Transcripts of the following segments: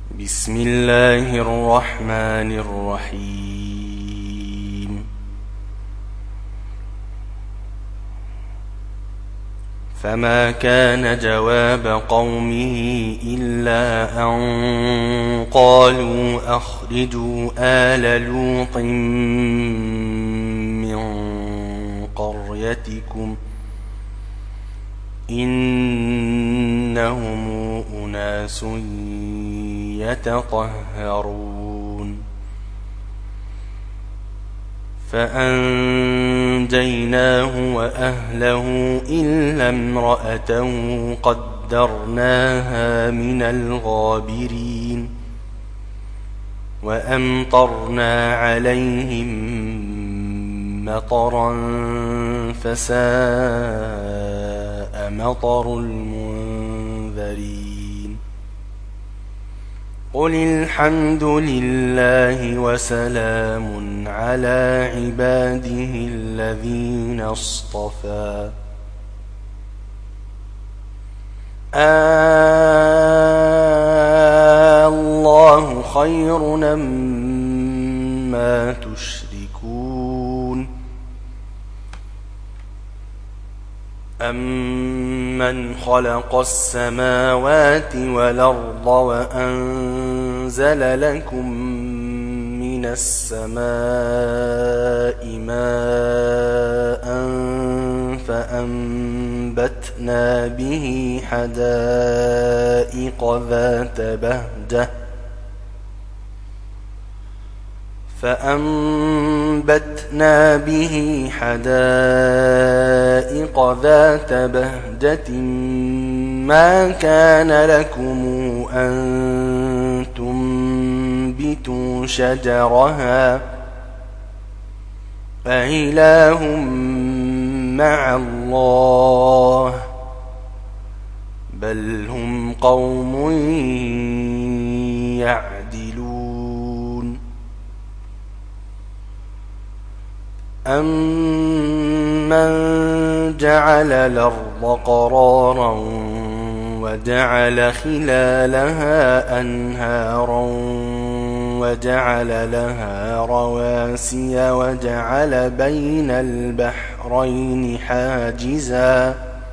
بسم الله الرحمن الرحيم فما كان جواب قومه إلا أن قالوا أخرجوا آل لوط من قريتكم إنهم أناس يتطهرون فأنجيناه وأهله إلا امرأته قدرناها من الغابرين وأمطرنا عليهم مطرا فساء مطر المنذرين قل الحمد لله وسلام على عباده الذين اصطفى الله خير مما تشركون أمن خلق السماوات والأرض وأنزل لكم من السماء ماء فأنبتنا به حدائق ذات بهجة ما كان لكم أن تنبتوا شجرها أإله مع الله بل هم قوم يعدلون أمن جعل الأرض قرارا وجعل خلالها أنهارا وجعل لها رواسي وجعل بين البحرين حاجزا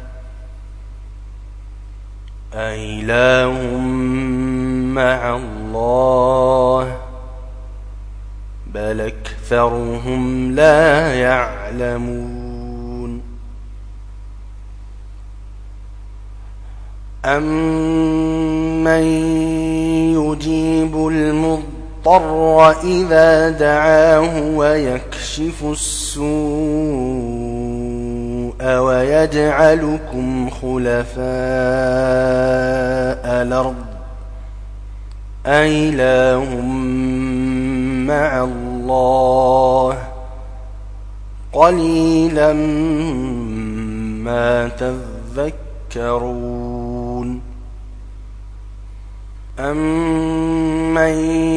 أإله مع الله بل أكثرهم لا يعلمون أمن يجيب المضطر إذا دعاه ويكشف السوء ويجعلكم خلفاء الأرض أإله مع الله قليلا ما تذكرون أمن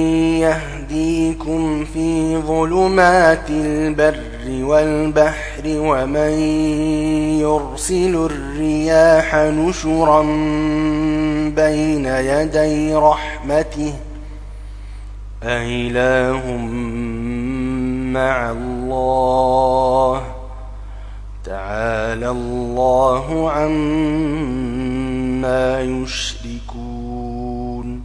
يهديكم في ظلمات البر والبحر ومن يرسل الرياح نشرا بين يدي رحمته أإله مع الله تعالى الله عما يشركون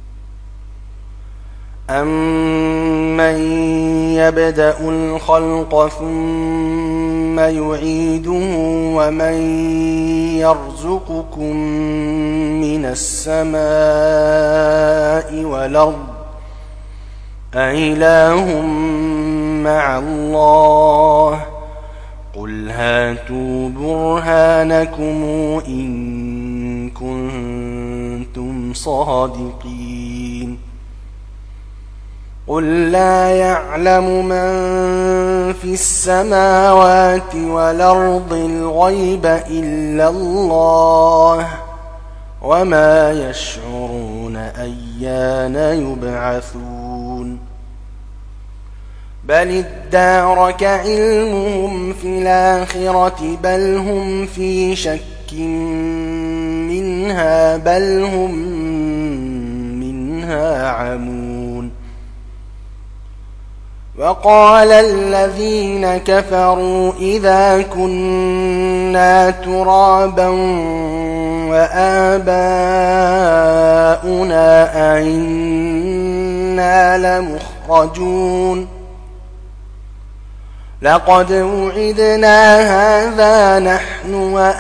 أمن يبدأ الخلق ثم يعيده ومن يرزقكم من السماء والأرض أإله مع الله قل هاتوا برهانكم إن كنتم صادقين قل لا يعلم من في السماوات والأرض الغيب إلا الله وما يشعرون أيان يبعثون بل ادارك علمهم في الآخرة بل هم في شك منها بل هم عنها عمون وقال الذين كفروا إذا كنا ترابا وآباؤنا أئنا لمخرجون لقد وعدنا هذا نحن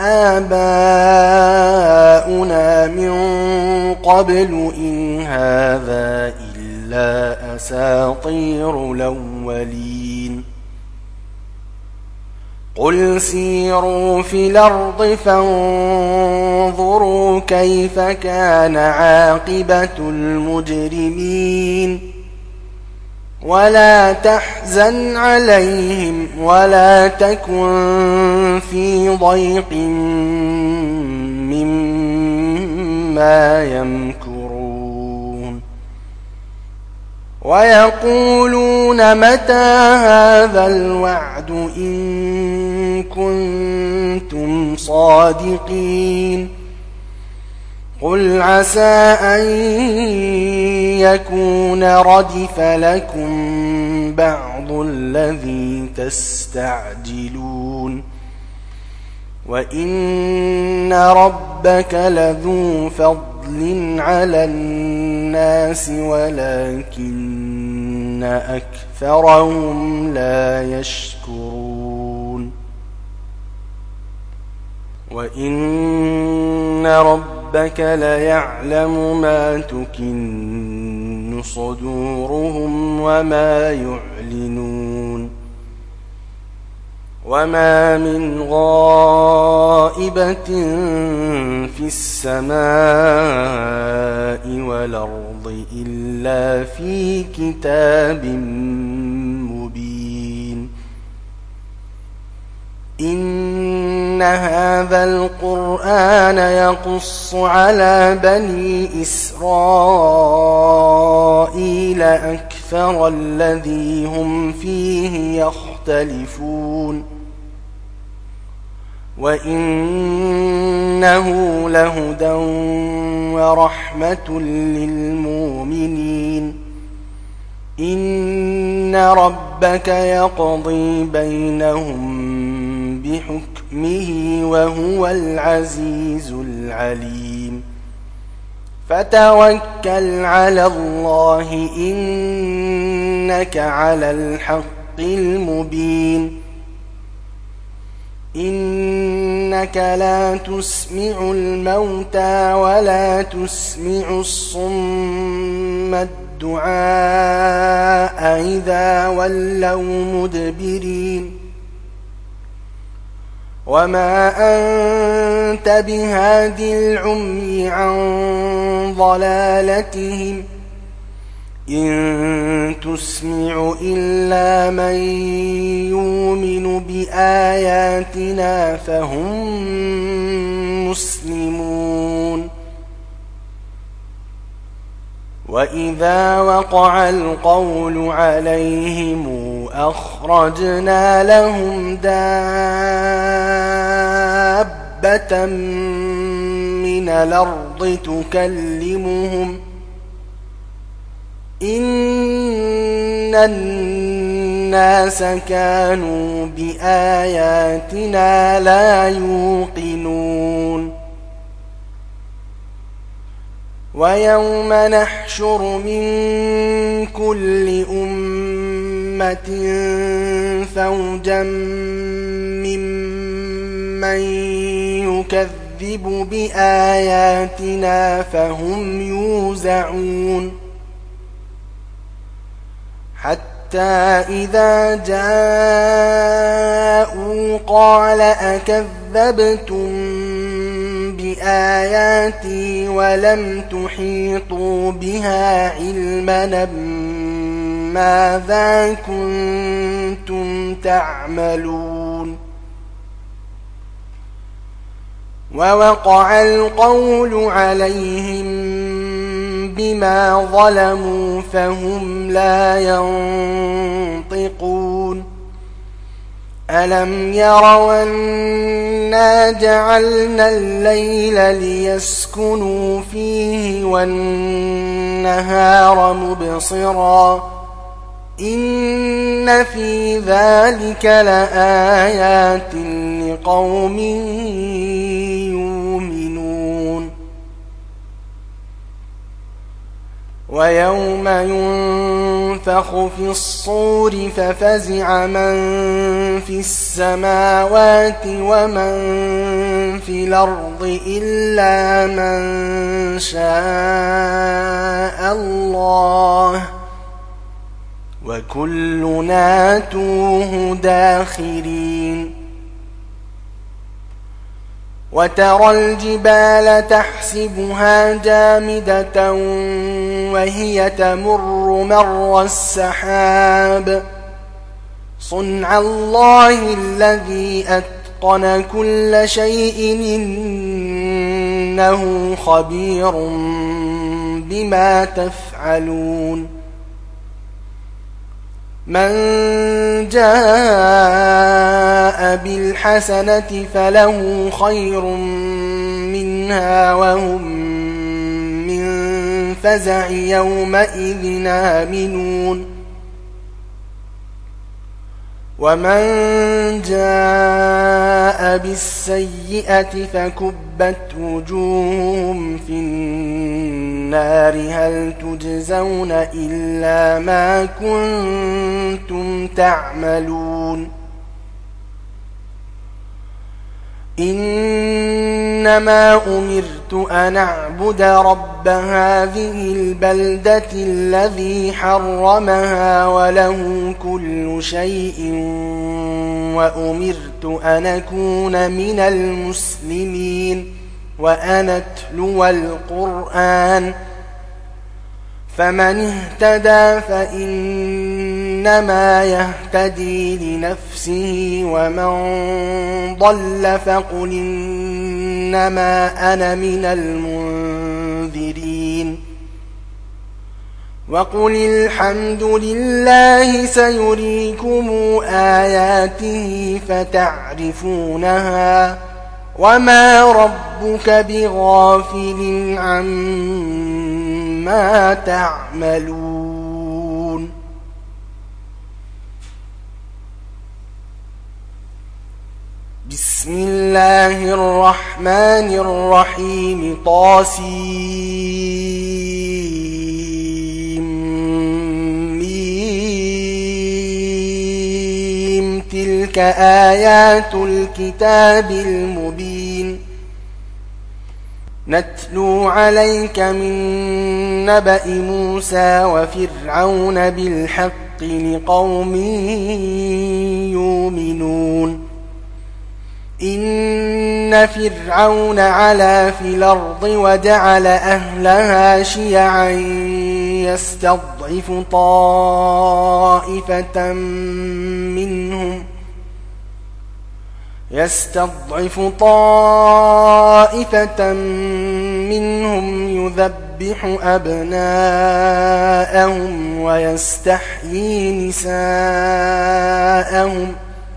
وآباؤنا من قبل إن هذا إلا أساطير الأولين قل سيروا في الأرض فانظروا كيف كان عاقبة المجرمين ولا تحزن عليهم ولا تكن في ضيق مما يمكرون ويقولون متى هذا الوعد إن كنتم صادقين قل عسى أن يكون ردف لكم بعض الذي تستعجلون وإن ربك لذو فضل على الناس ولكن أكثرهم لا يشكرون وإن ربك ليعلم ما تكن صدورهم وما يعلنون وما من غائبة في السماء والأرض إلا في كتاب مبين إن هذا القرآن يقص على بني إسرائيل أكثر الذي هم فيه يختلفون وإنه لهدى ورحمة للمؤمنين إن ربك يقضي بينهم بحكمه وهو العزيز العليم فتوكل على الله إنك على الحق المبين إنك لا تسمع الموتى ولا تسمع الصم الدعاء إذا ولوا مدبرين وما أنت بهاد العمي عن ضلالتهم إن تسمع إلا من يؤمن بآياتنا فهم مسلمون وإذا وقع القول عليهم أخرجنا لهم دابة من الأرض تكلمهم إن الناس كانوا بآياتنا لا يوقنون ويوم نحشر من كل أمة فوجا ممن يكذب بآياتنا فهم يوزعون حتى إذا جاءوا قال أكذبتم بآياتي ولم تحيطوا بها علما ماذا كنتم تعملون ووقع القول عليهم بما ظلموا فهم لا ينطقون ألم يروا أنا جعلنا الليل ليسكنوا فيه والنهار النهار مبصرا إن في ذلك لآيات لقوم يؤمنون ويوم ينفخ في الصور ففزع من في السماوات ومن في الأرض إلا من شاء الله وكلنا أتوه داخرين وترى الجبال تحسبها جامدة وهي تمر مر السحاب صنع الله الذي أتقن كل شيء إنه خبير بما تفعلون من جاء بالحسنة فله خير منها وهم من فزع يومئذ آمنون ومن جاء بالسيئة فكبت وجوههم في النار هل تجزون إلا ما كنتم تعملون إنما أمرت أن أعبد رب هذه البلدة الذي حرمها وله كل شيء وأمرت أن أكون من المسلمين وأن أتلو القرآن فمن اهتدى فإنما يهتدي لنفسه ومن ضل فقل إنما أنا من المنذرين وقل الحمد لله سيريكم آياته فتعرفونها وما ربك بغافل عما تعملون بسم الله الرحمن الرحيم طاسيم تلك آيات الكتاب المبين نتلو عليك من نبأ موسى وفرعون بالحق لقوم يؤمنون إن فرعون علا في الأرض وجعل أهلها شيعا يستضعف طائفة منهم يذبح أبناءهم ويستحيي نساءهم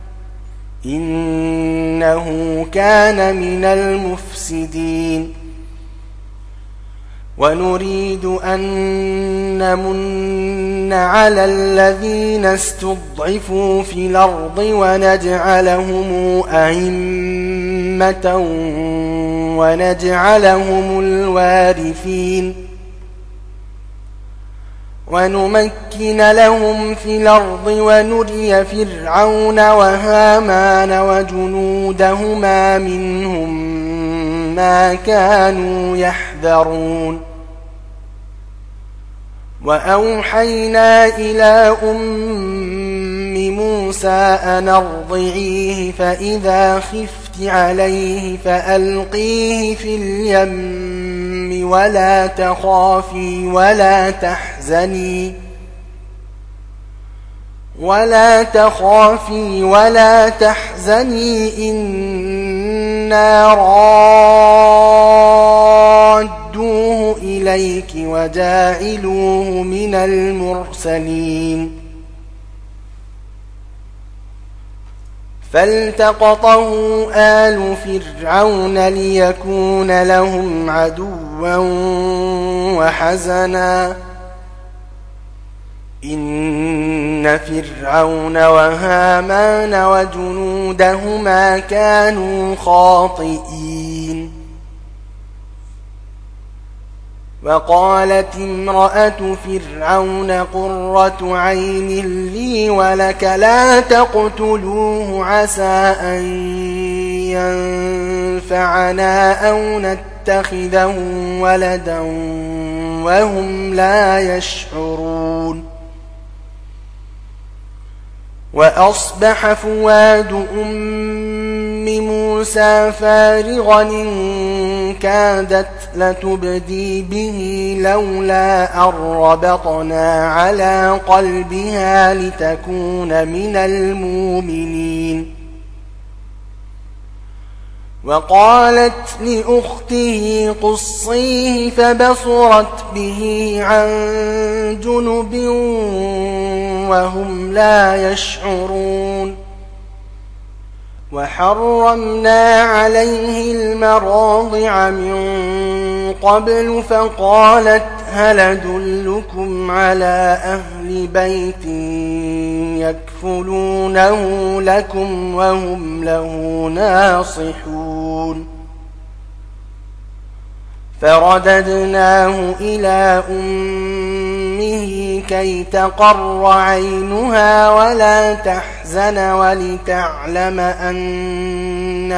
إنه كان من المفسدين ونريد أن نمن على الذين استضعفوا في الأرض ونجعلهم أئمة ونجعلهم الوارثين ونمكن لهم في الأرض ونري فرعون وهامان وجنودهما منهم ما كانوا يحذرون وأوحينا إلى أم موسى أن أرضعيه فإذا خفت عليه فألقيه في اليم ولا تخافي ولا تحزني إنا رادوه إليك وجاعلوه من المرسلين فالتقطه آل فرعون ليكون لهم عدوا وحزنا إن فرعون وهامان وجنودهما كانوا خاطئين وقالت امرأة فرعون قرة عين لي ولك لا تقتلوه عسى أن ينفعنا أو نتخذه ولدا وهم لا يشعرون وأصبح فؤاد أم موسى فارغا إن كادت لتبدي به لولا أن ربطنا على قلبها لتكون من المؤمنين وقالت لأخته قصيه فبصرت به عن جنب وهم لا يشعرون وحرمنا عليه المراضع من قبل فقالت هل أدلكم على أهل بيت يكفلونه لكم وهم له ناصحون فرددناه إلى أمه كي تقر عينها ولا تحزن ولتعلم أن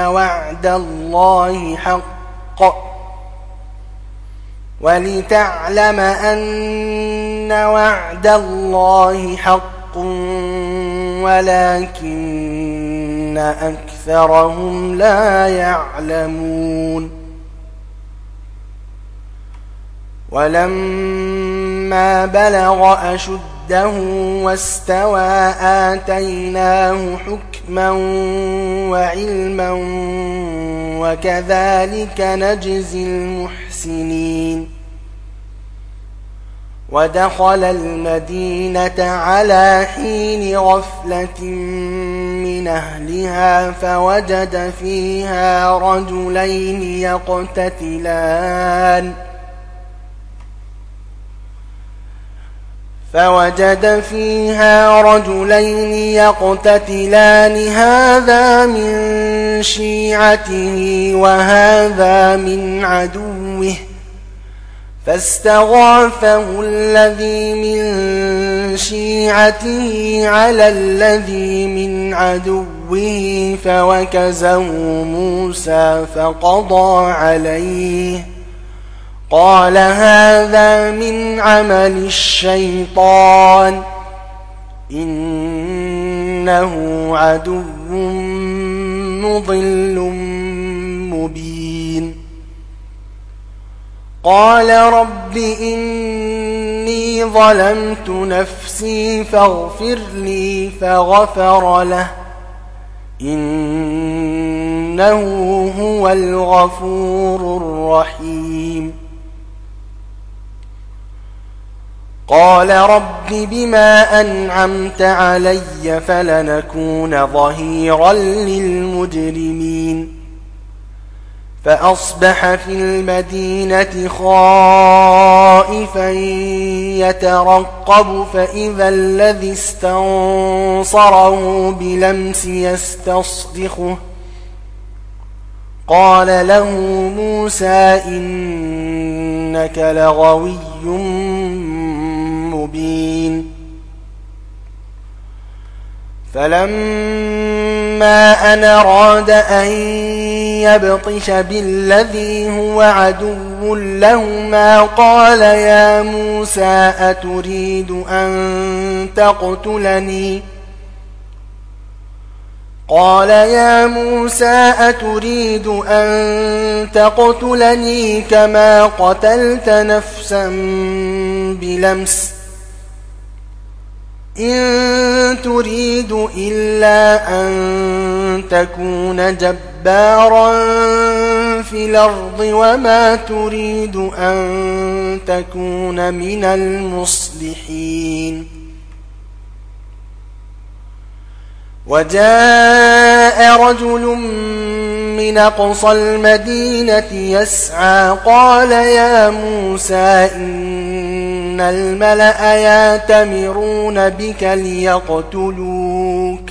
وعد الله حق ولكن أكثرهم لا يعلمون ولما بلغ أشده واستوى آتيناه حكما وعلما وكذلك نجزي المحسنين ودخل المدينة على حين غفلة من أهلها فوجد فيها رجلين يقتتلان هذا من شيعته وهذا من عدوه فاستغاثه الذي من شيعته على الذي من عدوه فوكزه موسى فقضى عليه قال هذا من عمل الشيطان إنه عدو مضل مبين قال رب إني ظلمت نفسي فاغفر لي فغفر له إنه هو الغفور الرحيم قال رب بما أنعمت علي فلنكون ظهيرا للمجرمين فأصبح في المدينة خائفا يترقب فإذا الذي استنصره بلمس يستصرخه قال له موسى إنك لغوي مبين فلما أن أراد أن يبطش بالذي هو عدو لهما قال يا موسى أتريد أن تقتلني كما قتلت نفسا بلمس إن تريد إلا أن تكون جبارا في الأرض وما تريد أن تكون من المصلحين وجاء رجل من أقصى المدينة يسعى قال يا موسى إن الملأ يأتمرون بك ليقتلوك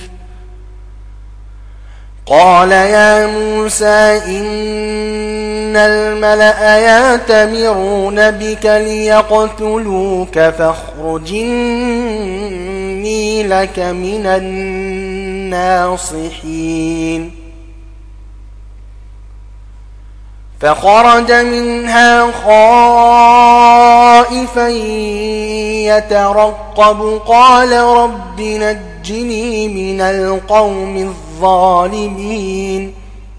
قال يا موسى إن الملأ يأتمرون بك ليقتلوك فاخرج إني لك من الناصحين فخرج منها خائفا يترقب قال رب نجني من القوم الظالمين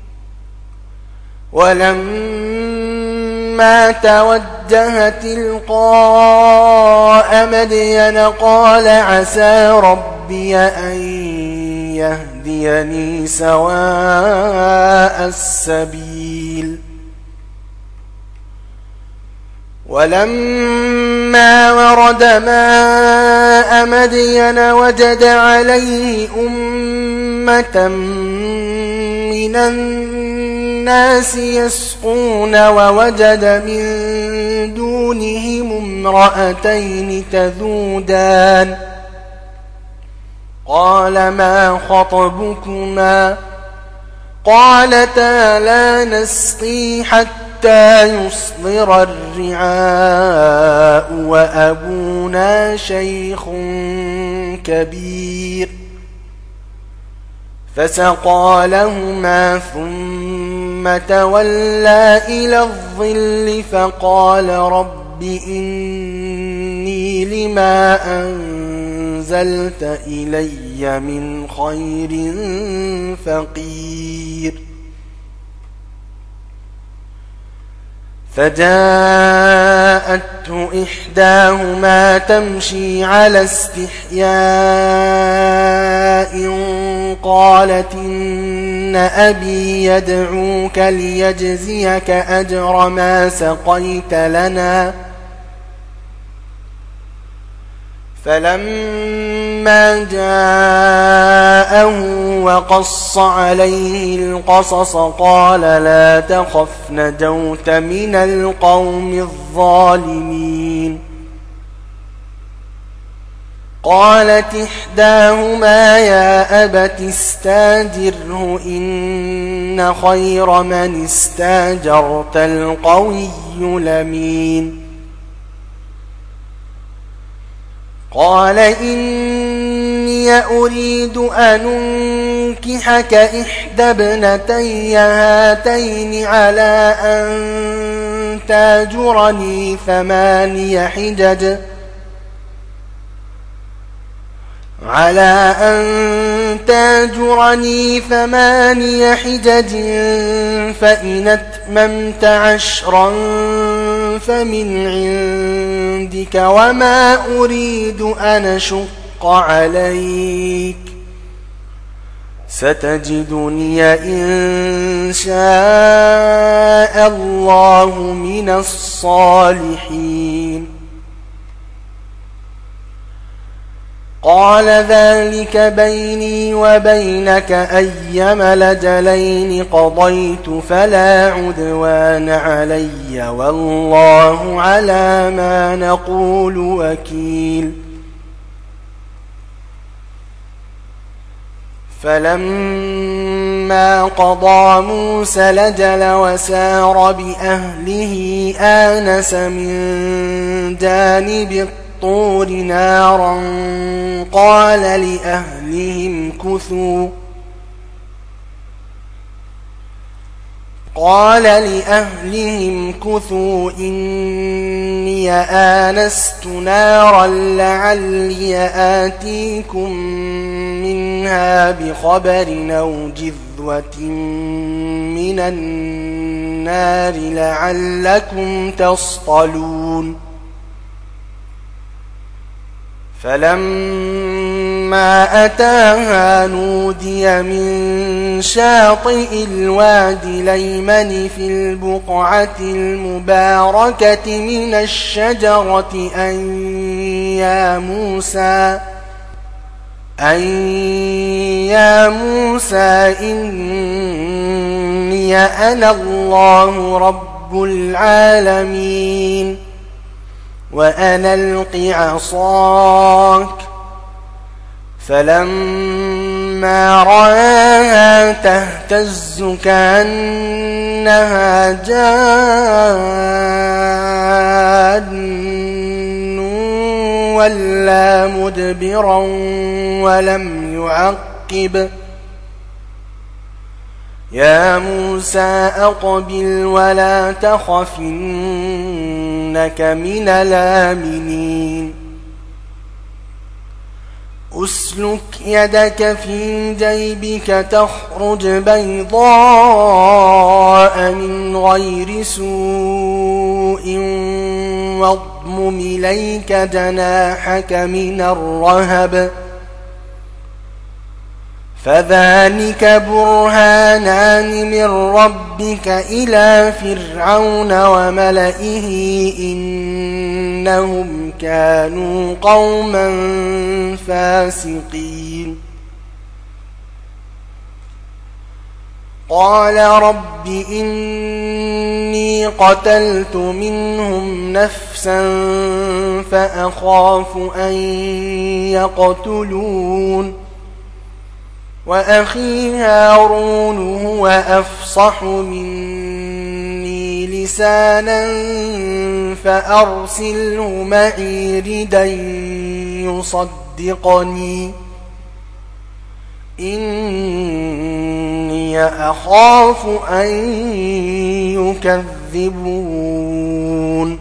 ولما توجه تلقاء مدين قال عسى ربي أن يهديني سواء السبيل ولما ورد ماء مدين وجد عليه أمة من الناس يسقون ووجد من دونهم امرأتين تذودان قال ما خطبكما قالتا لا نسقي حتى يصدر الرعاء وأبونا شيخ كبير فسقى لهما ثم تولى إلى الظل فقال رب إني لما أنزلت إلي من خير فقير فجاءته إحداهما تمشي على استحياء قالت إن أبي يدعوك ليجزيك أجر ما سقيت لنا فلما جاءه وقص عليه القصص قال لا تخف نجوت من القوم الظالمين قالت إحداهما يا أبت استاجره إن خير من استاجرت القوي الأمين قال إني أريد أن أنكحك إحدى ابنتي هاتين على أن تاجرني ثماني حجج فإن أتممت 10 فمن عندك وما أريد أن أشق عليك ستجدني إن شاء الله من الصالحين قال ذلك بيني وبينك أيما الأجلين قضيت فلا عدوان علي والله على ما نقول وكيل فلما قضى موسى الأجل وسار بأهله آنس من جانب الطور نارا قال لأهلهم كثوا إني آنست نارا لعلي آتيكم منها بخبر أو جذوة من النار لعلكم تصطلون فلما أتاها نودي من شاطئ الوادي الأيمن في البقعة المباركة من الشجرة أن أن يا موسى إني أنا الله رب العالمين وأن ألق عصاك فلما رآها تهتز كأنها جان ولا مدبرا ولم يعقب يا موسى أقبل ولا تخف إنك من الآمنين أسلك يدك في جيبك تخرج بيضاء من غير سوء واضمم إليك جناحك من الرهب فذلك برهانان من ربك إلى فرعون وملئه إنهم كانوا قوما فاسقين قال رب إني قتلت منهم نفسا فأخاف أن يقتلون وأخي هارون هو أفصح مني لسانا فأرسله معي ردا يصدقني إني أخاف أن يكذبون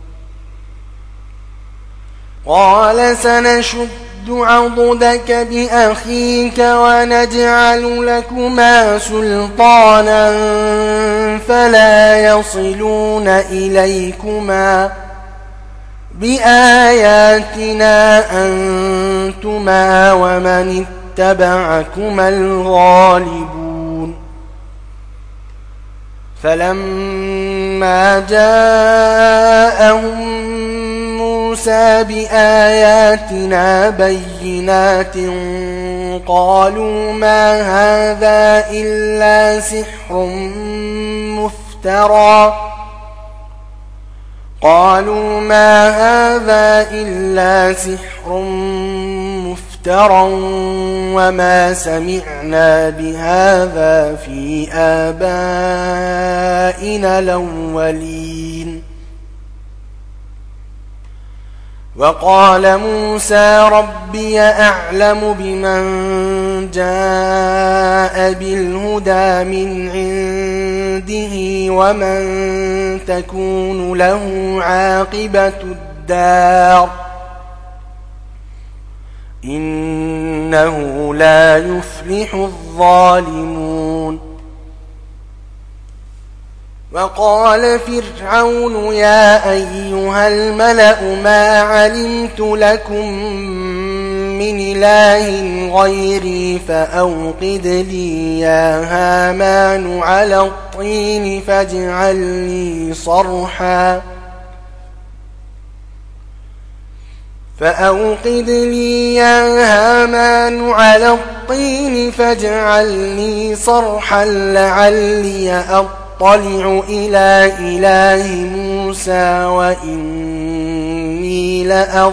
قال سنشد عضدك بأخيك ونجعل لكما سلطانا فلا يصلون إليكما بآياتنا أنتما ومن اتبعكما الغالبون فلما جاءهم موسى بآياتنا بينات قالوا ما هذا إلا سحر مفترى وما سمعنا بهذا في آبائنا الأولين وقال موسى ربي أعلم بمن جاء بالهدى من عنده ومن تكون له عاقبة الدار إنه لا يفلح الظالمون وقال فرعون يا أيها الملأ ما علمت لكم من إله غيري فأوقد لي يا هامان على الطين فاجعل لي صرحا لعلي أطلع إلى إله موسى وإني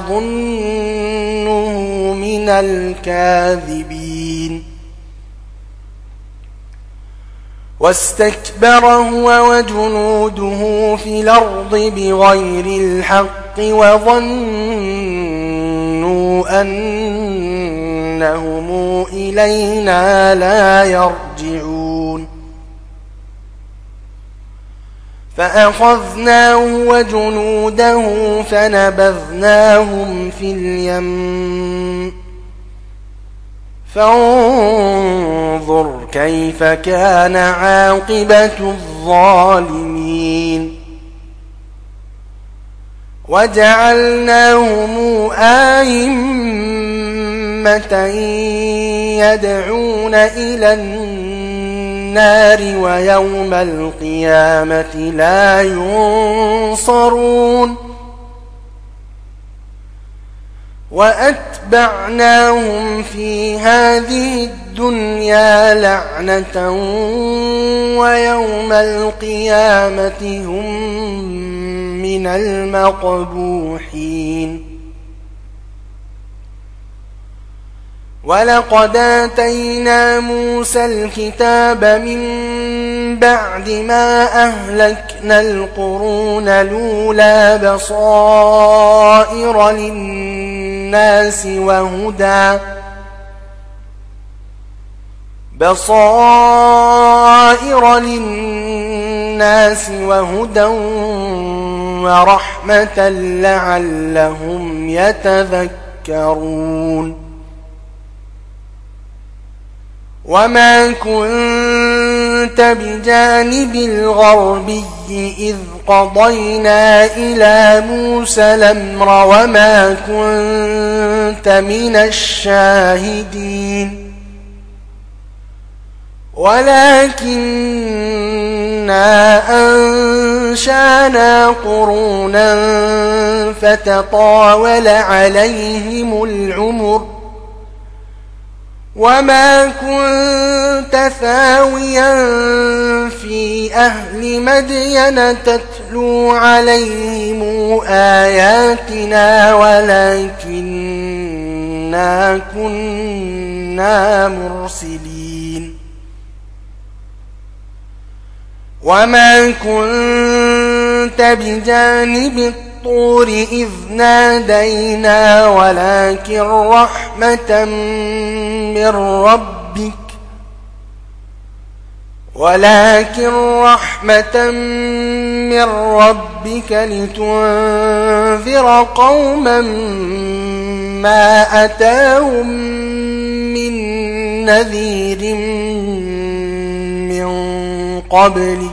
لأظنه من الكاذبين واستكبر هو وجنوده في الأرض بغير الحق وظنوا أنهم إلينا لا يرجعون فأخذناه وجنوده فنبذناهم في اليم فانظر كيف كان عاقبة الظالمين وجعلناهم أئمة يدعون إلى النار ويوم القيامة لا ينصرون وأتبعناهم في هذه الدنيا لعنة ويوم القيامة هم من المقبوحين. ولقد آتينا موسى الكتاب من بعد ما أهلكنا القرون الأولى بصائر للناس وهدى ورحمة لعلهم يتذكرون. وما كنت بجانب الغربي إذ قضينا إلى موسى الأمر وما كنت من الشاهدين ولكننا أنشأنا قرونا فتطاول عليهم العمر وما كنت ثاويا في أهل مدين تتلو عليهم آياتنا ولكننا كنا مرسلين. وما كنت بجانب الطور إذ نادينا ولكن رحمة من ربك لتنذر قوما ما أتاهم من نذير من قبلك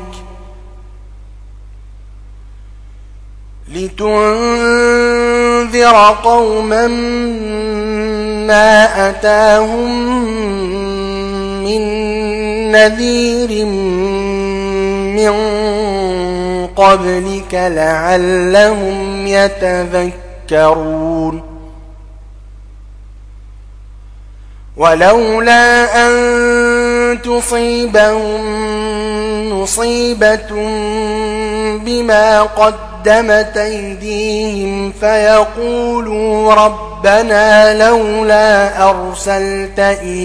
ما أتاهم من نذير من قبلك لعلهم يتذكرون. ولولا أن تصيبهم مصيبة بما قدمت أيديهم فيقولوا ربنا لولا أرسلت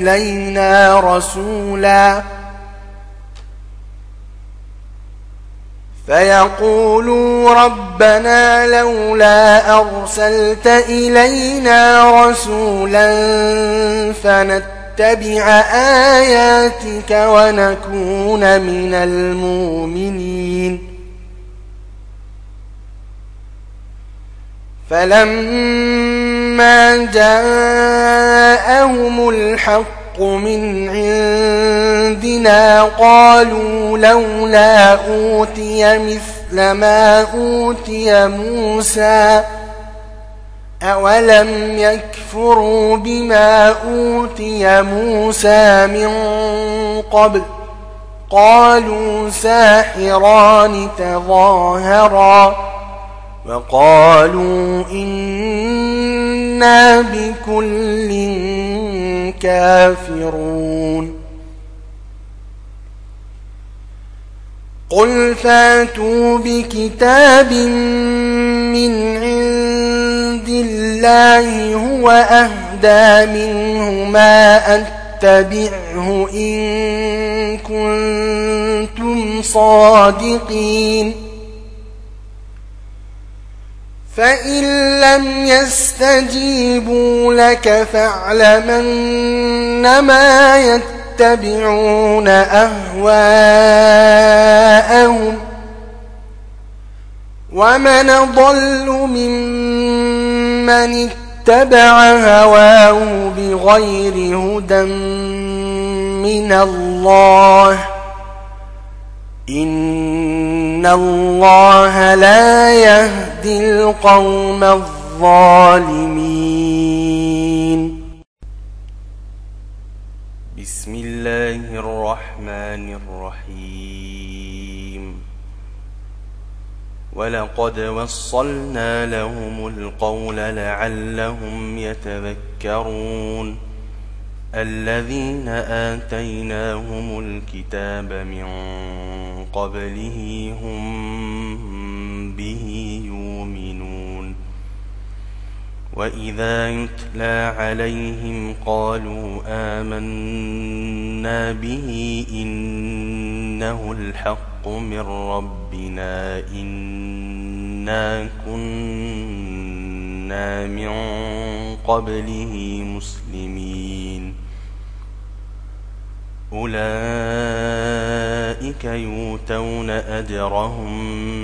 إلينا رسولا فنتبع آياتك ونكون من المؤمنين. فلما جاءهم الحق من عندنا قالوا لولا أوتي مثل ما أوتي موسى أولم يكفروا بما أوتي موسى من قبل قالوا ساحران تظاهرا وقالوا إنا بكل كافرون. قل فاتوا بكتاب من عند الله هو أهدى منه ما أتبعه إن كنتم صادقين. فإن لم يستجيبوا لك فاعلمنما يتبعون أهواءهم ومن ضل ممن اتبع هواه بغير هدى من الله إن الله لا يهدي القوم الظالمين. بسم الله الرحمن الرحيم. ولقد وصلنا لهم القول لعلهم يتذكرون الذين آتيناهم الكتاب من قبله هم به يؤمنون وإذا يتلى عليهم قالوا آمنا به إنه الحق من ربنا إنا كنا من قبله مسلمين أولئك يؤتون أجرهم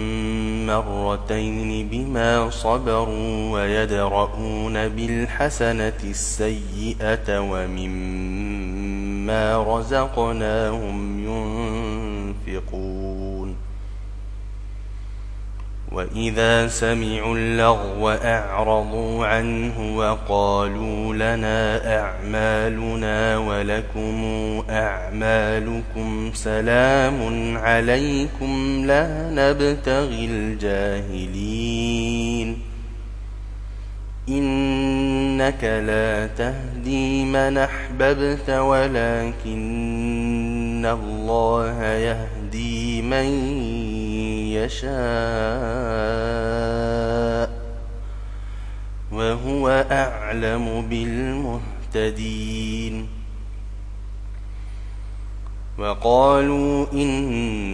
مرتين بما صبروا ويدرؤون بالحسنة السيئة ومما رزقناهم ينفقون وإذا سمعوا اللغو أعرضوا عنه وقالوا لنا أعمالنا ولكم أعمالكم سلام عليكم لا نبتغي الجاهلين إنك لا تهدي من أحببت ولكن الله يهدي من يشاء وهو أعلم بالمهتدين وقالوا إن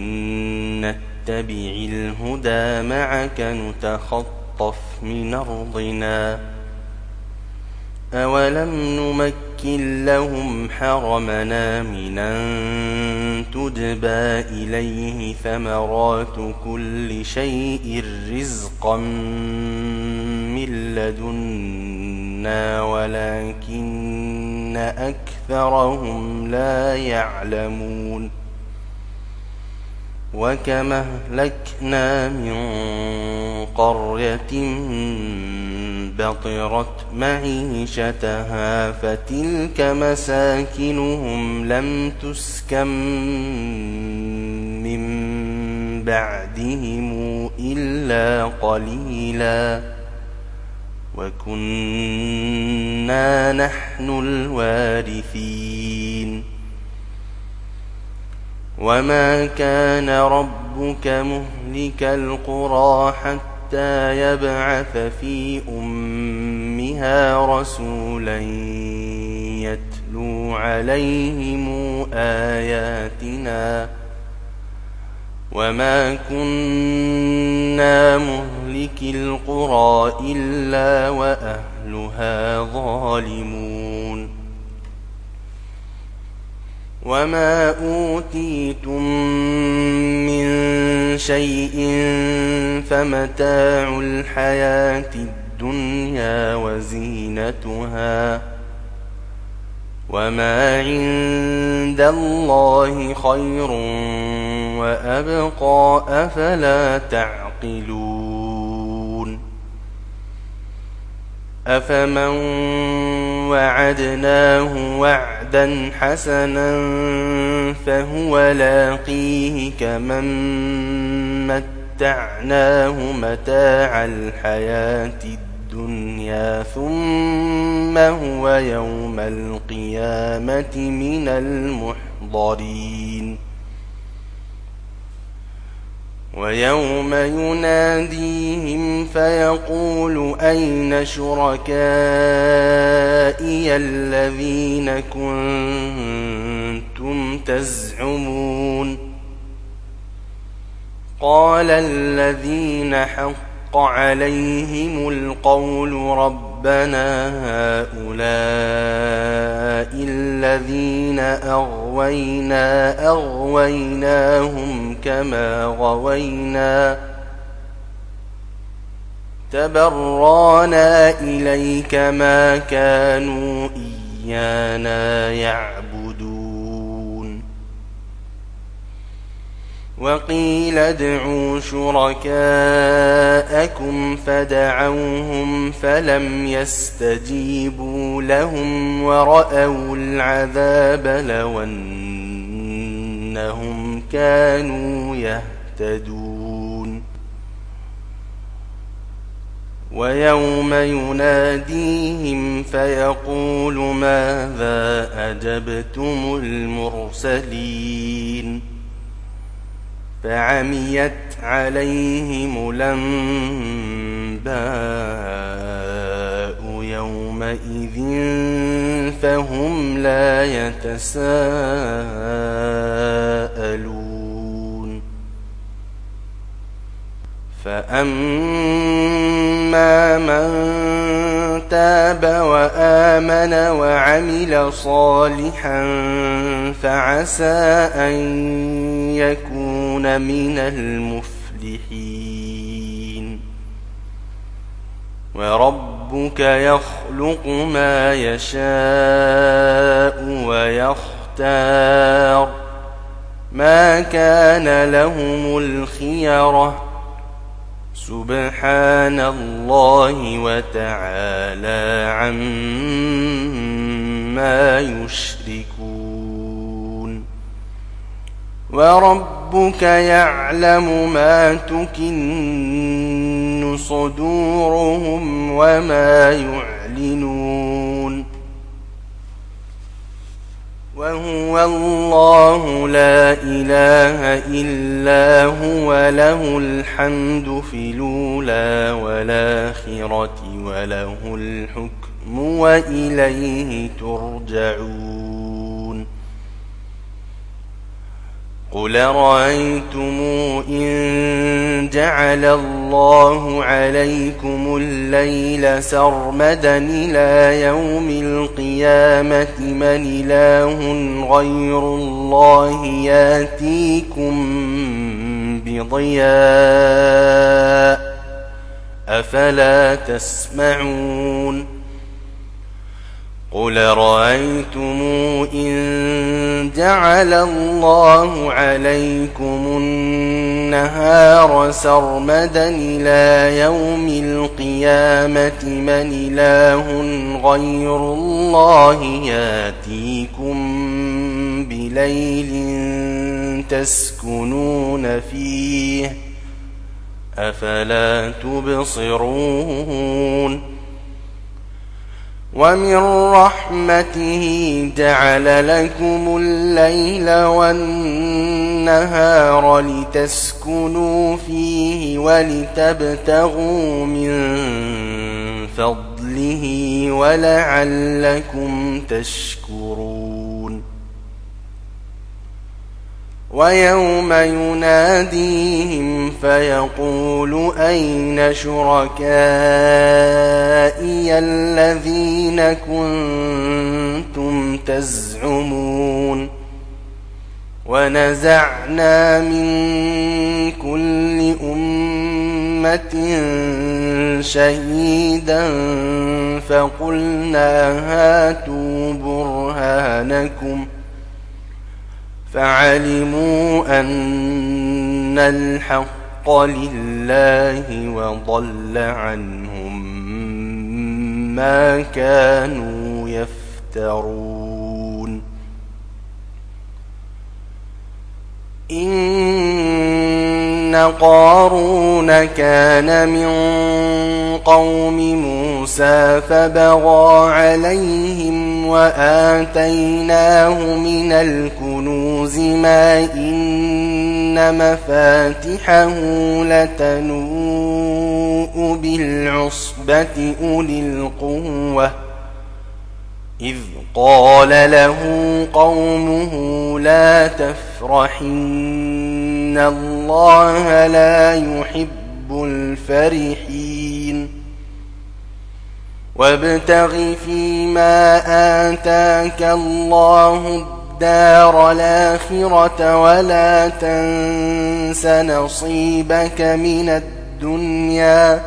نتبع الهدى معك نتخطف من أرضنا أولم نمكن لهم حرمنا من أن تجبى إليه ثمرات كل شيء رزقا من لدنا ولكن أكثرهم لا يعلمون وكم أهلكنا من قرية بطرت معيشتها فتلك مساكنهم لم تسكن من بعدهم إلا قليلا وكنا نحن الوارثين وما كان ربك مهلك القرى حتى يبعث في أمها رسولا يتلو عليهم آياتنا وما كنا مهلك القرى إلا وأهلها ظالمون وما أوتيتم من شيء فمتاع الحياة الدنيا وزينتها وما عند الله خير وأبقى أفلا تعقلون أفمن وعدناه وعدا حسنا فهو لاقيه كمن متعناه متاع الحياة الدنيا ثم هو يوم القيامة من المحضرين ويوم يناديهم فيقول أين شركائي الذين كنتم تزعمون قال الذين حق عليهم القول ربنا هؤلاء الذين أغويناهم كما غوينا تبرانا إليك ما كانوا إيانا يعبدون وقيل ادعوا شركاءكم فدعوهم فلم يستجيبوا لهم ورأوا العذاب لو أنهم كانوا يهتدون ويوم يناديهم فيقول ماذا أجبتم المرسلين فعميت عليهم الأنباء يومئذ فهم لا يتساءلون فأما من تاب وآمن وعمل صالحا فعسى أن يكون من المفلحين وربك يخلق ما يشاء ويختار ما كان لهم الخيرة سبحان الله وتعالى عما يشركون وربك يعلم ما تكن صدورهم وما يعلنون وهو الله لا إله إلا هو له الحمد في الأولى والآخرة وله الحكم وإليه ترجعون قل رأيتم إن جعل الله عليكم الليل سرمدا إلى يوم القيامة من إله غير الله ياتيكم بضياء أفلا تسمعون قل رأيتم إن جعل الله عليكم النهار سرمدا إلى يوم القيامة من إله غير الله ياتيكم بليل تسكنون فيه أفلا تبصرون ومن رحمته جعل لكم الليل والنهار لتسكنوا فيه ولتبتغوا من فضله ولعلكم تشكرون ويوم يناديهم فيقول أين شركائي الذين كنتم تزعمون ونزعنا من كل أمة شهيدا فقلنا هاتوا برهانكم فعلموا أن الحق لله وضل عنهم ما كانوا يفترون إن قارون كان من قوم موسى فبغى عليهم وآتيناه من الكنوز ما إن مفاتحه لتنوء بالعصبة أولي القوة إذ قال له قومه لا تفرح إن الله لا يحب الفرحين وابتغ فيما آتاك الله الدار الآخرة ولا تنس نصيبك من الدنيا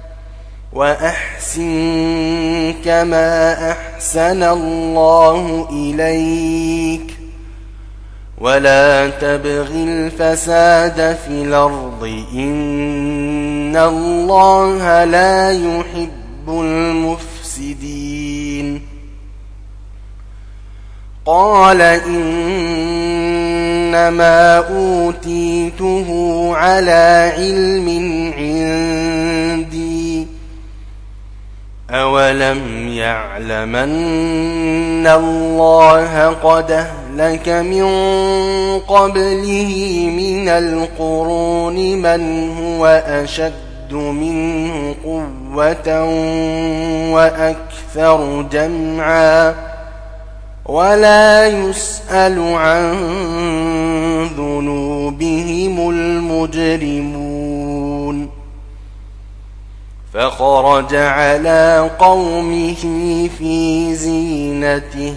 وأحسن كما أحسن الله إليك ولا تبغ الفساد في الأرض إن الله لا يحب المفسدين قال إنما أوتيته على علم عندي أولم يعلم أن الله قد أهلك من قبله من القرون من هو أشد منه قوة وأكثر جمعا ولا يسأل عن ذنوبهم المجرمون فخرج على قومه في زينته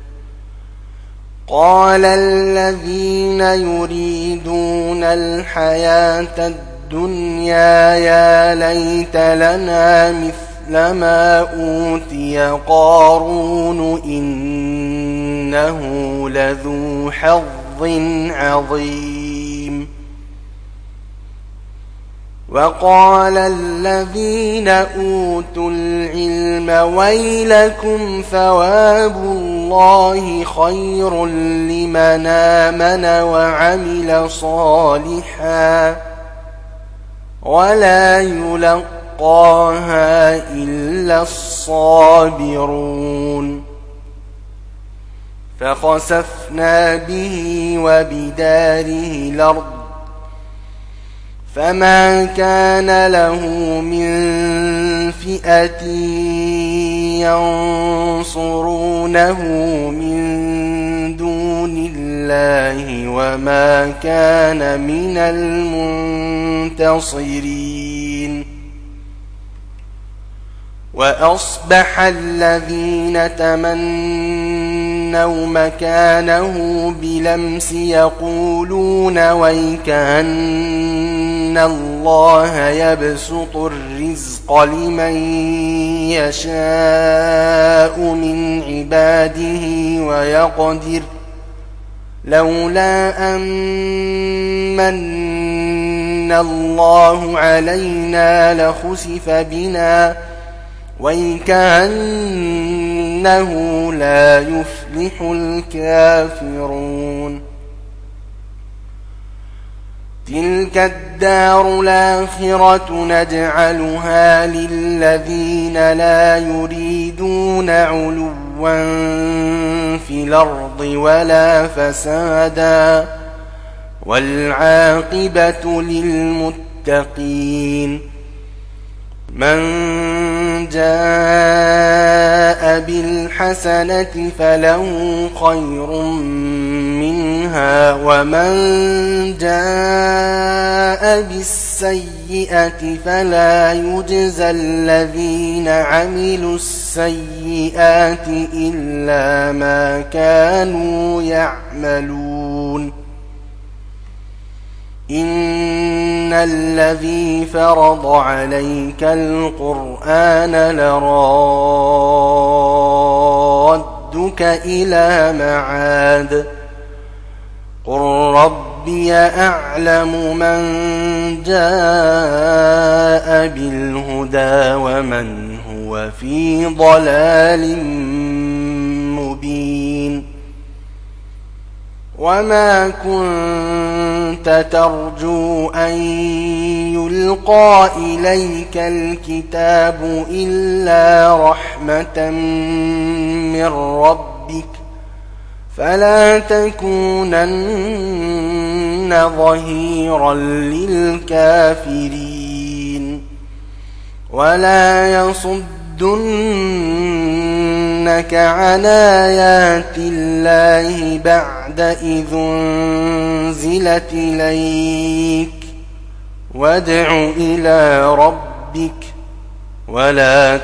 قال الذين يريدون الحياة الدنيا يا ليت لنا مثل ما أوتي قارون إنه لذو حظ عظيم وقال الذين أوتوا العلم ويلكم ثواب الله خير لمن آمن وعمل صالحا ولا يلقاها إلا الصابرون فخسفنا به وبداره الأرض فما كان له من فئة ينصرونه من دون الله وما كان من المنتصرين وأصبح الذين تمنوا مكانه بلمس يقولون ويكأن الله يبسط الرزق لمن يشاء من عباده ويقدر لولا أمن الله علينا لخسف بنا ويكأنه لا يفلح الكافرون تلك الدار الآخرة نجعلها للذين لا يريدون علوا في الأرض ولا فسادا والعاقبة للمتقين من جاء بالحسنة فله خير منها ومن جاء بالسيئة فلا يجزى الذين عملوا السيئات إلا ما كانوا يعملون إن الذي فرض عليك القرآن لرادك إلى معاد قل ربي أعلم من جاء بالهدى ومن هو في ضلال مبين وما كنت ترجو أن يلقى إليك الكتاب إلا رحمة من ربك فلا تكونن ظهيرا للكافرين ولا يصدنك عن آيات الله بعد إذ أنزلت إليك وادع إلى ربك ولا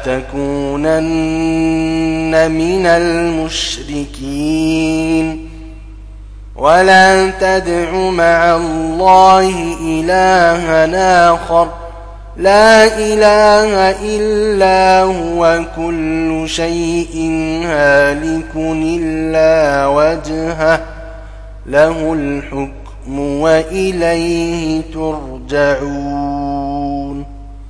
تكونن من المشركين ولا تدع مع الله إلها آخر لا إله إلا هو كل شيء هالك إلا وجهه له الحكم وإليه ترجعون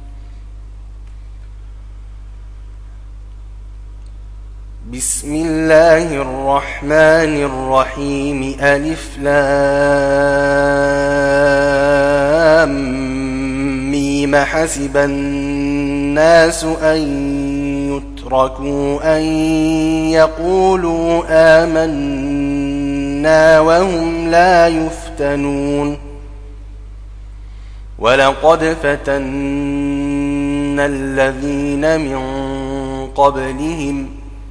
بسم الله الرحمن الرحيم ألف لام ميم حسب الناس أن يتركوا أن يقولوا آمنا وهم لا يفتنون ولقد فتنا الذين من قبلهم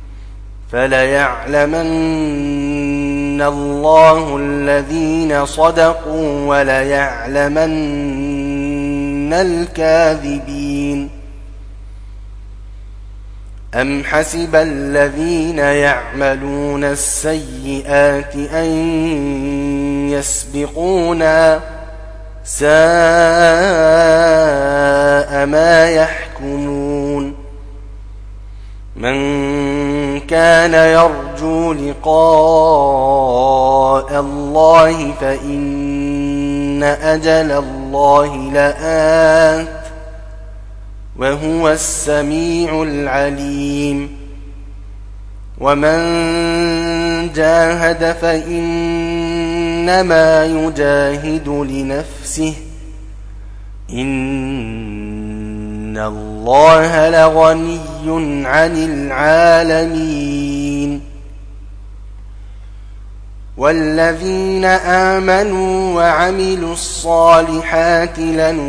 فليعلمن الله الذين صدقوا وليعلمن الكاذبين أم حسب الذين يعملون السيئات أن يسبقونا ساء ما يحكمون من كان يرجو لقاء الله فإن أجل الله لآت وهو السميع العليم ومن جاهد فإنما يجاهد لنفسه إن الله لغني عن العالمين والذين آمنوا وعملوا الصالحات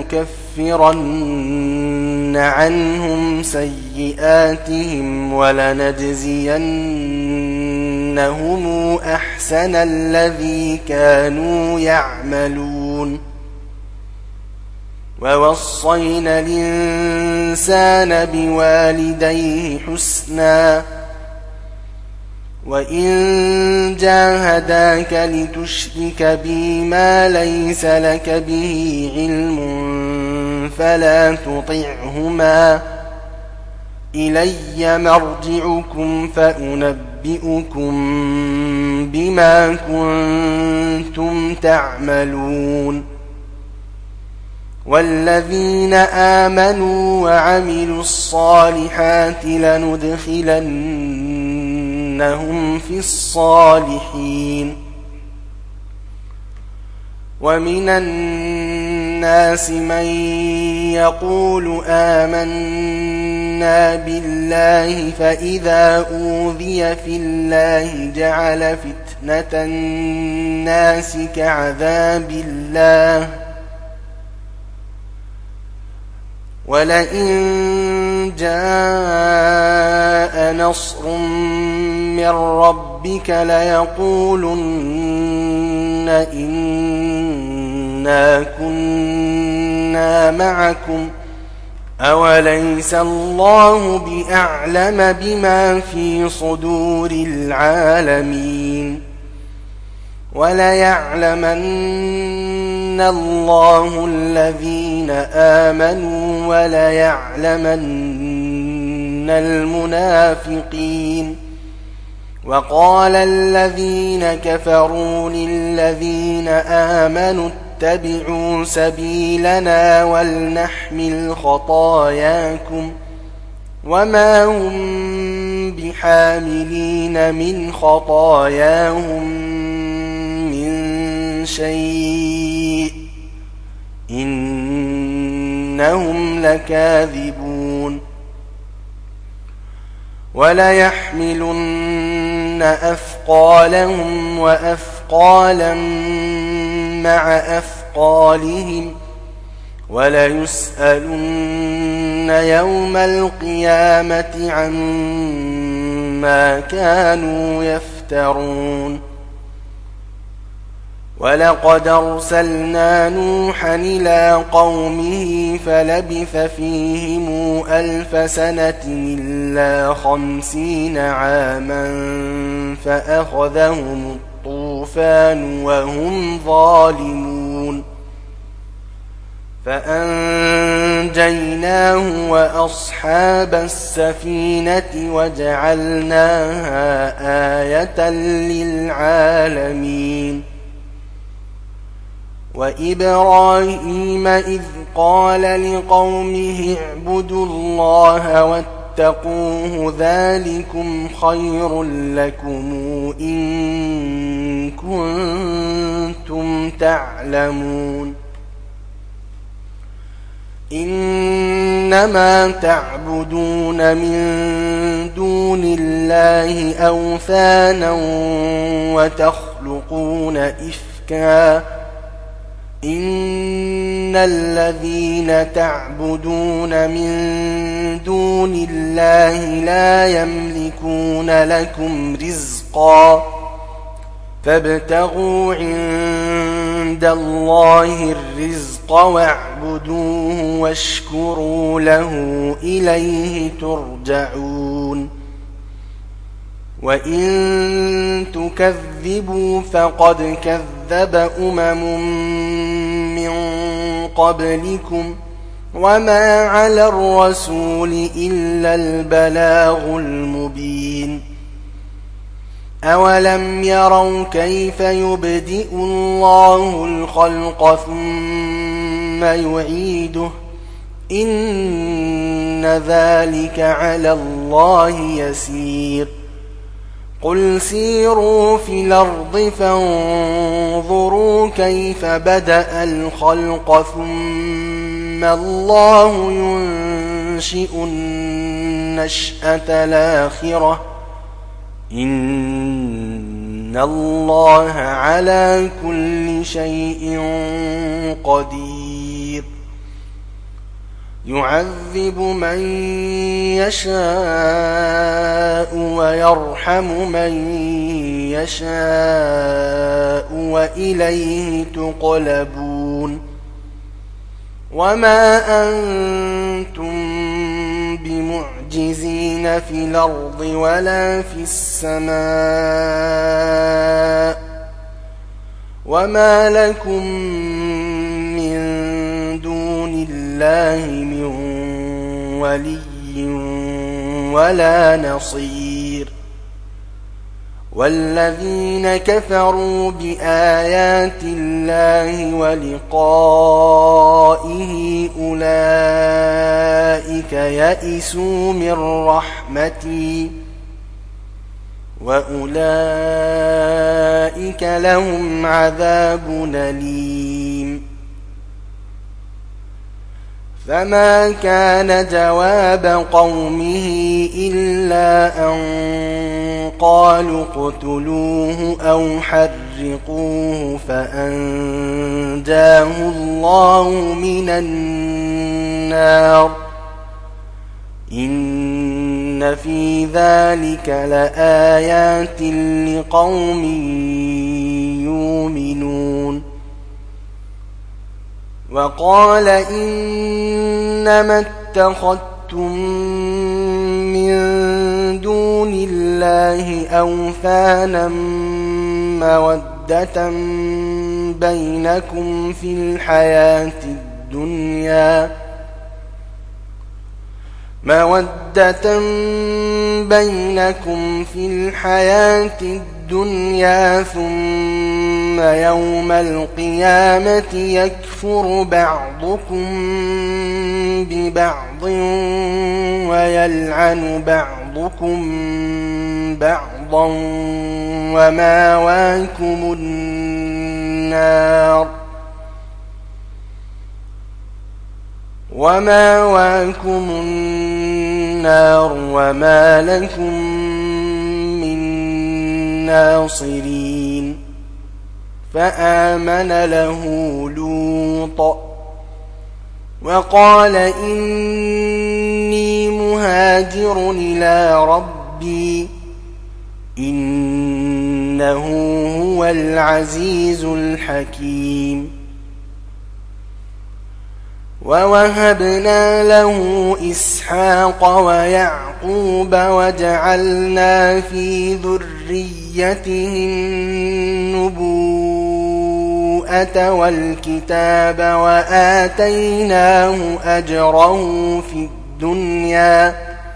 لنكفرن عنهم سيئاتهم ولنجزينهم أحسن الذي كانوا يعملون ووصينا الإنسان بوالديه حسنا وإن جاهداك لتشرك بي ما ليس لك به علم فلا تطعهما إلي مرجعكم فأنبئكم بما كنتم تعملون والذين آمنوا وعملوا الصالحات لندخلنهم في الصالحين ومن الناس من يقول آمنا بالله فإذا أوذي في الله جعل فتنة الناس كعذاب الله ولئن جاء نصر من ربك ليقولن إنا كنا معكم أوليس الله بأعلم بما في صدور العالمين وليعلمن الله الذين آمنوا وليعلمن المنافقين وقال الذين كفروا للذين آمنوا اتبعوا سبيلنا ولنحمل خطاياكم وما هم بحاملين من خطاياهم من شيء إنهم لكاذبون وليحملن أثقالهم وأثقالا مع أثقالهم وليسألن يوم القيامة عما كانوا يفترون ولقد أرسلنا نوحا إلى قومه فلبث فيهم 1000 سنة إلا 50 عاما فأخذهم الطوفان وهم ظالمون فأنجيناه وأصحاب السفينة وجعلناها آية للعالمين وإبراهيم إذ قال لقومه اعبدوا الله واتقوه ذلكم خير لكم إن كنتم تعلمون إنما تعبدون من دون الله أوثانا وتخلقون إفكا إن الذين تعبدون من دون الله لا يملكون لكم رزقا فابتغوا عند الله الرزق واعبدوه واشكروا له إليه ترجعون وإن تكذبوا فقد كذب من قبلكم وما على الرسول إلا البلاغ المبين أولم يروا كيف يبدئ الله الخلق ثم يعيده إن ذلك على الله يسير قل سيروا في الأرض فانظروا كيف بدأ الخلق ثم الله ينشئ النشأة الآخرة إن الله على كل شيء قدير يعذب من يشاء ويرحم من يشاء وإليه تقلبون وما أنتم بمعجزين في الأرض ولا في السماء وما لكم من دون الله من ولي ولا نصير والذين كفروا بآيات الله ولقائه أولئك يئسوا من رحمتي وأولئك لهم عذاب أليم فما كان جواب قومه إلا أن قالوا اقتلوه أو حرقوه فأنجاه الله من النار إن في ذلك لآيات لقوم يؤمنون وقال إنما اتخذتم من دون الله أوثانا مودة بينكم في الحياة الدنيا ثم يوم القيامة يكفر بعضكم ببعض ويلعن بعضكم بعضا ومأواكم النار وما لكم من ناصرين فآمن له لوط وقال إني مهاجر إلى ربي إنه هو العزيز الحكيم ووهبنا له إسحاق ويعقوب وجعلنا في ذريته النبوءة والكتاب وآتيناه أجره في الدنيا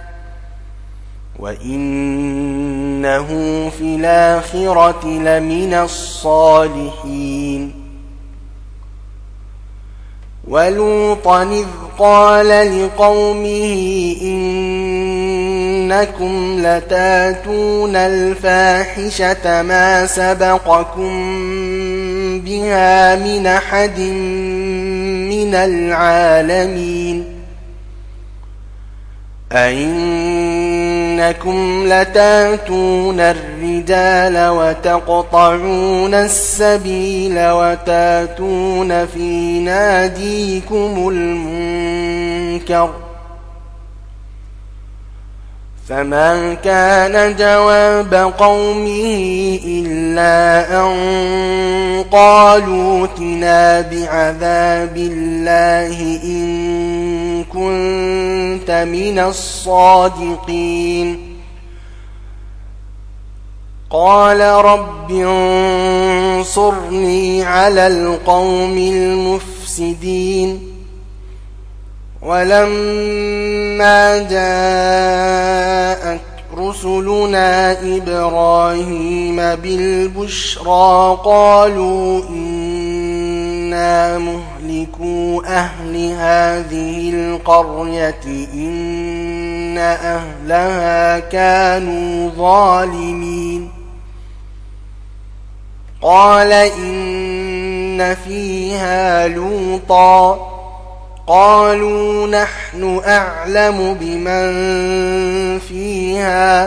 وإنه في الآخرة لمن الصالحين ولوطا إذ قال لقومه إنكم لتاتون الفاحشة ما سبقكم بها من أحد من العالمين أئنكم لتاتون الرجال وتقطعون السبيل وتاتون في ناديكم المنكر فما كان جواب قومه إلا أن قالوا ائتنا بعذاب الله إن كنت من الصادقين قال رب انصرني على القوم المفسدين ولما جاءت رسلنا إبراهيم بالبشرى قالوا إنا مهلكو أهل هذه القرية إن أهلها كانوا ظالمين قال إن فيها لوطا قالوا نحن أعلم بمن فيها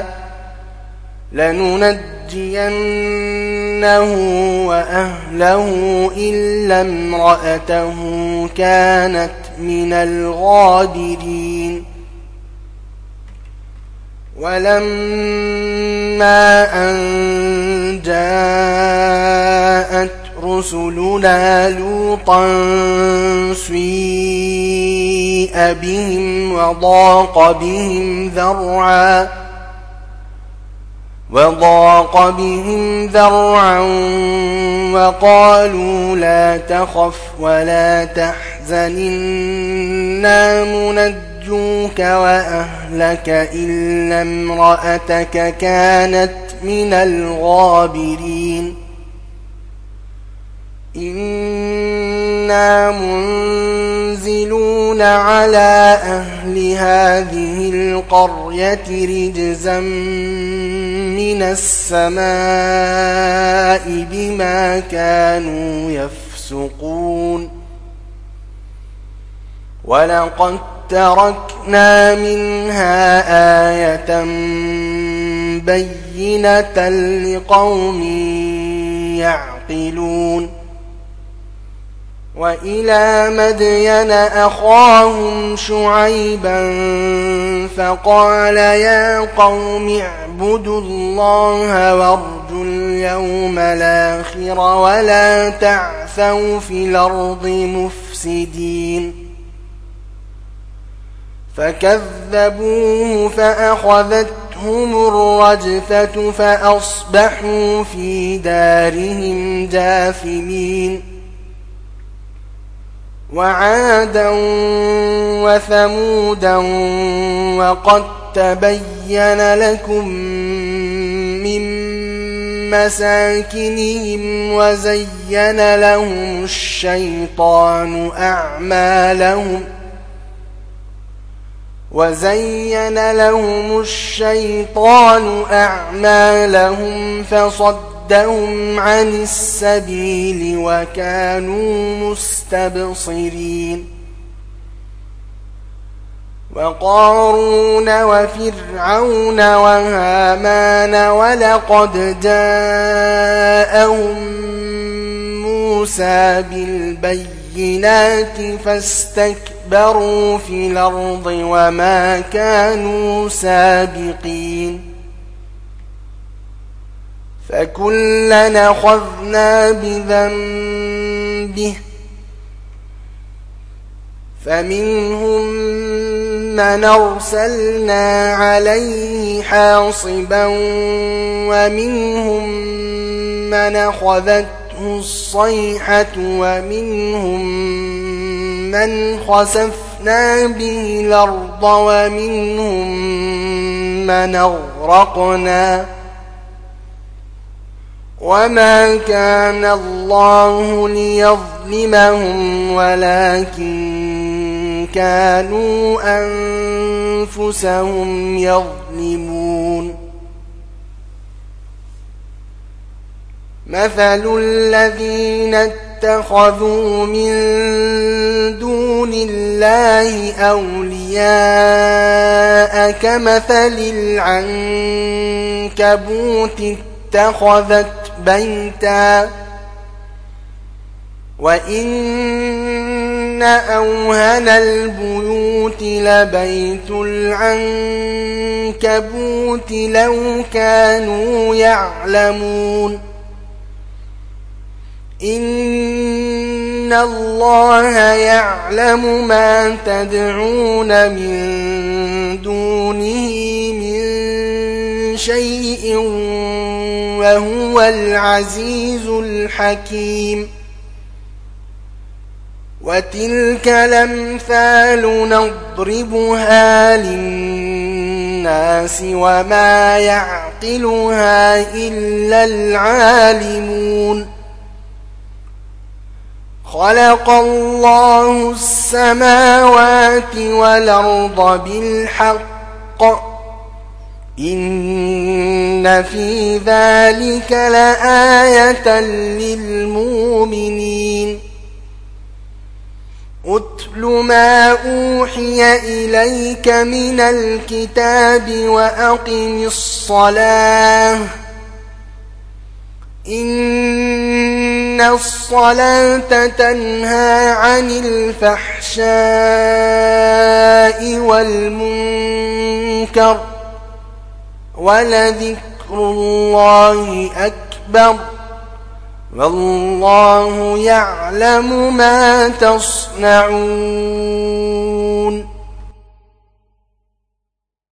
لننجينه وأهله إلا امرأته كانت من الغابرين ولما أن جاءت رسلنا لوطا سيء بهم وضاق بهم ذرعا وقالوا لا تخف ولا تحزن إنا منجوك وأهلك إلا امرأتك كانت من الغابرين إنا منزلون على أهل هذه القرية رجزا من السماء بما كانوا يفسقون ولقد تركنا منها آية بينة لقوم يعقلون وإلى مدين أخاهم شعيبا فقال يا قوم اعبدوا الله وارجوا اليوم الآخر ولا تعثوا في الأرض مفسدين فكذبوه فأخذتهم الرجفة فأصبحوا في دارهم جاثمين وعادا وثمودا وقد تبين لكم من مساكنهم وزين لهم الشيطان أعمالهم فصدهم عن السبيل وكانوا مستبصرين وقارون وفرعون وهامان ولقد جاءهم موسى بالبينات فاستكبروا في الأرض وما كانوا سابقين فكلنا أخذنا بذنبه فمنهم من أرسلنا عليه حاصبا ومنهم من أخذته الصيحة ومنهم من خسفنا به الأرض ومنهم من أغرقنا وما كان الله ليظلمهم ولكن كانوا أنفسهم يظلمون مثل الذين اتخذوا من دون الله أولياء الأنبياء كمثل العنكبوت اتخذت بيتا وإن أوهن البيوت لبيت العنكبوت لو كانوا يعلمون إن الله يعلم ما تدعون من دونه من شيء وهو العزيز الحكيم وتلك الأمثال نضربها للناس وما يعقلها إلا العالمون خلق الله السماوات والأرض بالحق إن في ذلك لآية للمؤمنين أتل ما أوحي إليك من الكتاب وأقم الصلاة إن الصلاة تنهى عن الفحشاء والمنكر ولذكر الله أكبر والله يعلم ما تصنعون